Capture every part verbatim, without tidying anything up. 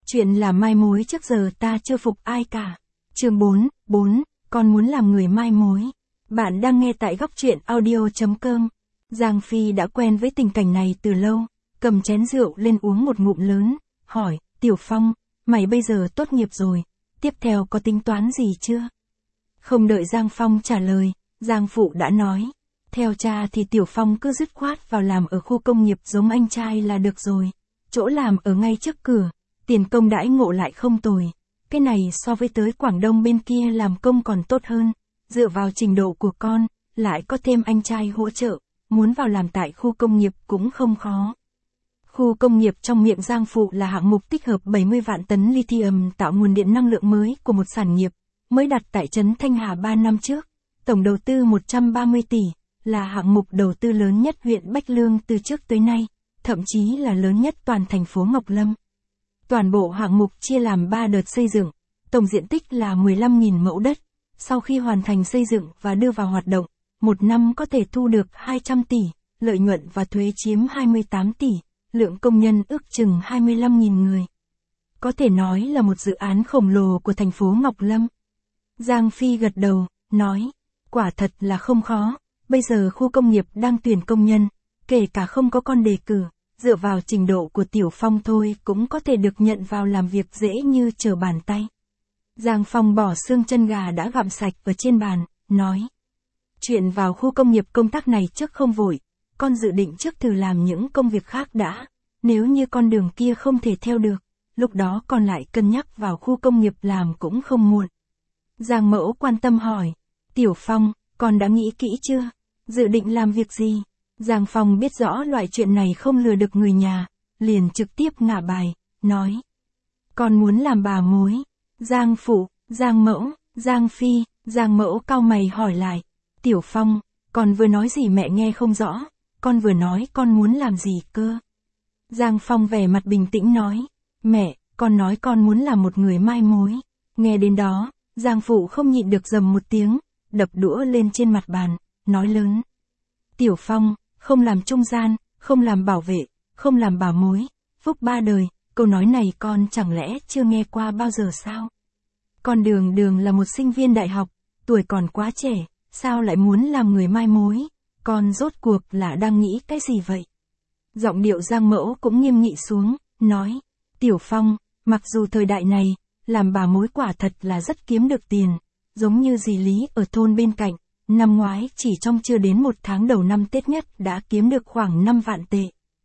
Chuyện là mai mối trước giờ ta chưa phục ai cả. Chương bốn, bốn, con muốn làm người mai mối. Bạn đang nghe tại góc truyện audio chấm com. Giang Phi đã quen với tình cảnh này từ lâu, cầm chén rượu lên uống một ngụm lớn, hỏi, Tiểu Phong, mày bây giờ tốt nghiệp rồi, tiếp theo có tính toán gì chưa? Không đợi Giang Phong trả lời, Giang Phụ đã nói, theo cha thì Tiểu Phong cứ dứt khoát vào làm ở khu công nghiệp giống anh trai là được rồi, chỗ làm ở ngay trước cửa, tiền công đãi ngộ lại không tồi, cái này so với tới Quảng Đông bên kia làm công còn tốt hơn, dựa vào trình độ của con, lại có thêm anh trai hỗ trợ, muốn vào làm tại khu công nghiệp cũng không khó. Khu công nghiệp trong miệng Giang Phụ là hạng mục tích hợp bảy mươi vạn tấn lithium tạo nguồn điện năng lượng mới của một sản nghiệp, mới đặt tại trấn Thanh Hà ba năm trước, tổng đầu tư một trăm ba mươi tỷ, là hạng mục đầu tư lớn nhất huyện Bách Lương từ trước tới nay, thậm chí là lớn nhất toàn thành phố Ngọc Lâm. Toàn bộ hạng mục chia làm ba đợt xây dựng, tổng diện tích là mười lăm nghìn mẫu đất, sau khi hoàn thành xây dựng và đưa vào hoạt động, một năm có thể thu được hai trăm tỷ, lợi nhuận và thuế chiếm hai mươi tám tỷ, lượng công nhân ước chừng hai mươi lăm nghìn người. Có thể nói là một dự án khổng lồ của thành phố Ngọc Lâm. Giang Phi gật đầu, nói, quả thật là không khó, bây giờ khu công nghiệp đang tuyển công nhân, kể cả không có con đề cử, dựa vào trình độ của Tiểu Phong thôi cũng có thể được nhận vào làm việc dễ như trở bàn tay. Giang Phong bỏ xương chân gà đã gặm sạch ở trên bàn, nói, chuyện vào khu công nghiệp công tác này trước không vội, con dự định trước thử làm những công việc khác đã, nếu như con đường kia không thể theo được, lúc đó con lại cân nhắc vào khu công nghiệp làm cũng không muộn. Giang Mẫu quan tâm hỏi, Tiểu Phong, con đã nghĩ kỹ chưa? Dự định làm việc gì? Giang Phong biết rõ loại chuyện này không lừa được người nhà, liền trực tiếp ngả bài, nói, con muốn làm bà mối. Giang Phụ, Giang Mẫu, Giang Phi, Giang Mẫu cau mày hỏi lại, Tiểu Phong, con vừa nói gì mẹ nghe không rõ, con vừa nói con muốn làm gì cơ? Giang Phong vẻ mặt bình tĩnh nói, mẹ, con nói con muốn làm một người mai mối. Nghe đến đó, Giang Phụ không nhịn được rầm một tiếng, đập đũa lên trên mặt bàn, nói lớn, Tiểu Phong, không làm trung gian, không làm bảo vệ, không làm bảo mối, phúc ba đời, câu nói này con chẳng lẽ chưa nghe qua bao giờ sao? Con đường đường là một sinh viên đại học, tuổi còn quá trẻ, sao lại muốn làm người mai mối? Con rốt cuộc là đang nghĩ cái gì vậy? Giọng điệu Giang Mẫu cũng nghiêm nghị xuống, nói, Tiểu Phong, mặc dù thời đại này, làm bà mối quả thật là rất kiếm được tiền, giống như dì Lý ở thôn bên cạnh, năm ngoái chỉ trong chưa đến một tháng đầu năm Tết nhất đã kiếm được khoảng năm vạn tệ.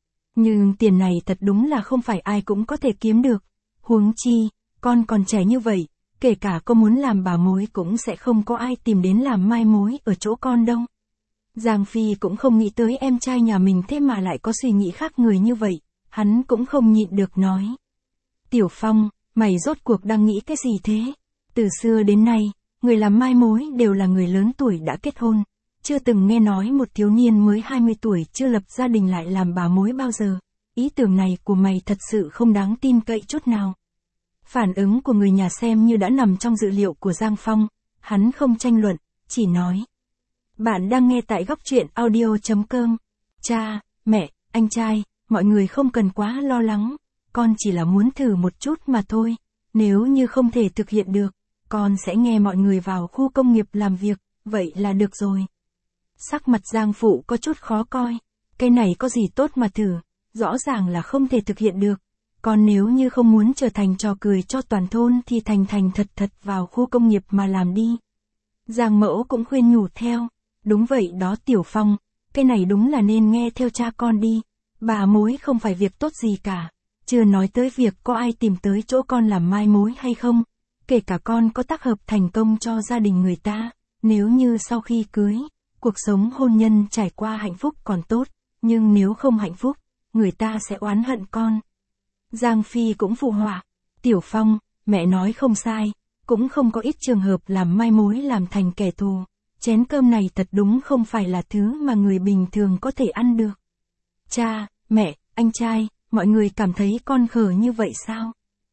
Nhưng tiền này thật đúng là không phải ai cũng có thể kiếm được, huống chi, con còn trẻ như vậy, kể cả có muốn làm bà mối cũng sẽ không có ai tìm đến làm mai mối ở chỗ con đâu. Giang Phi cũng không nghĩ tới em trai nhà mình thế mà lại có suy nghĩ khác người như vậy, hắn cũng không nhịn được nói. Tiểu Phong, mày rốt cuộc đang nghĩ cái gì thế? Từ xưa đến nay, người làm mai mối đều là người lớn tuổi đã kết hôn, chưa từng nghe nói một thiếu niên mới hai mươi tuổi chưa lập gia đình lại làm bà mối bao giờ. Ý tưởng này của mày thật sự không đáng tin cậy chút nào. Phản ứng của người nhà xem như đã nằm trong dự liệu của Giang Phong, hắn không tranh luận, chỉ nói. Bạn đang nghe tại góc truyện audio chấm com. Cha, mẹ, anh trai, mọi người không cần quá lo lắng, con chỉ là muốn thử một chút mà thôi, nếu như không thể thực hiện được, con sẽ nghe mọi người vào khu công nghiệp làm việc, vậy là được rồi. Sắc mặt Giang Phụ có chút khó coi, cái này có gì tốt mà thử, rõ ràng là không thể thực hiện được, còn nếu như không muốn trở thành trò cười cho toàn thôn thì thành thành thật thật vào khu công nghiệp mà làm đi. Giang Mẫu cũng khuyên nhủ theo, đúng vậy đó Tiểu Phong, cái này đúng là nên nghe theo cha con đi, bà mối không phải việc tốt gì cả, chưa nói tới việc có ai tìm tới chỗ con làm mai mối hay không, kể cả con có tác hợp thành công cho gia đình người ta, nếu như sau khi cưới, cuộc sống hôn nhân trải qua hạnh phúc còn tốt, nhưng nếu không hạnh phúc, người ta sẽ oán hận con. Giang Phi cũng phụ họa, Tiểu Phong, mẹ nói không sai, cũng không có ít trường hợp làm mai mối làm thành kẻ thù, chén cơm này thật đúng không phải là thứ mà người bình thường có thể ăn được. Cha, mẹ, anh trai, mọi người cảm thấy con khờ như vậy sao?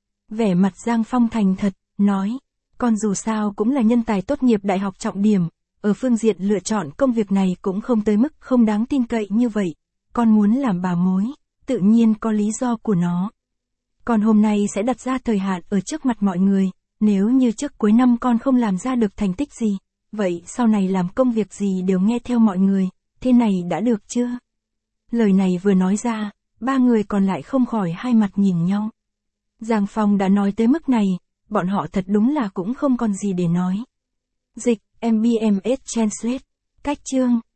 Vẻ mặt Giang Phong thành thật, nói, con dù sao cũng là nhân tài tốt nghiệp đại học trọng điểm, ở phương diện lựa chọn công việc này cũng không tới mức không đáng tin cậy như vậy, con muốn làm bà mối, tự nhiên có lý do của nó. Còn hôm nay sẽ đặt ra thời hạn ở trước mặt mọi người, nếu như trước cuối năm con không làm ra được thành tích gì, vậy sau này làm công việc gì đều nghe theo mọi người, thế này đã được chưa? Lời này vừa nói ra, ba người còn lại không khỏi hai mặt nhìn nhau. Giang Phong đã nói tới mức này, bọn họ thật đúng là cũng không còn gì để nói. Dịch, em bê em ét Translate, cách chương.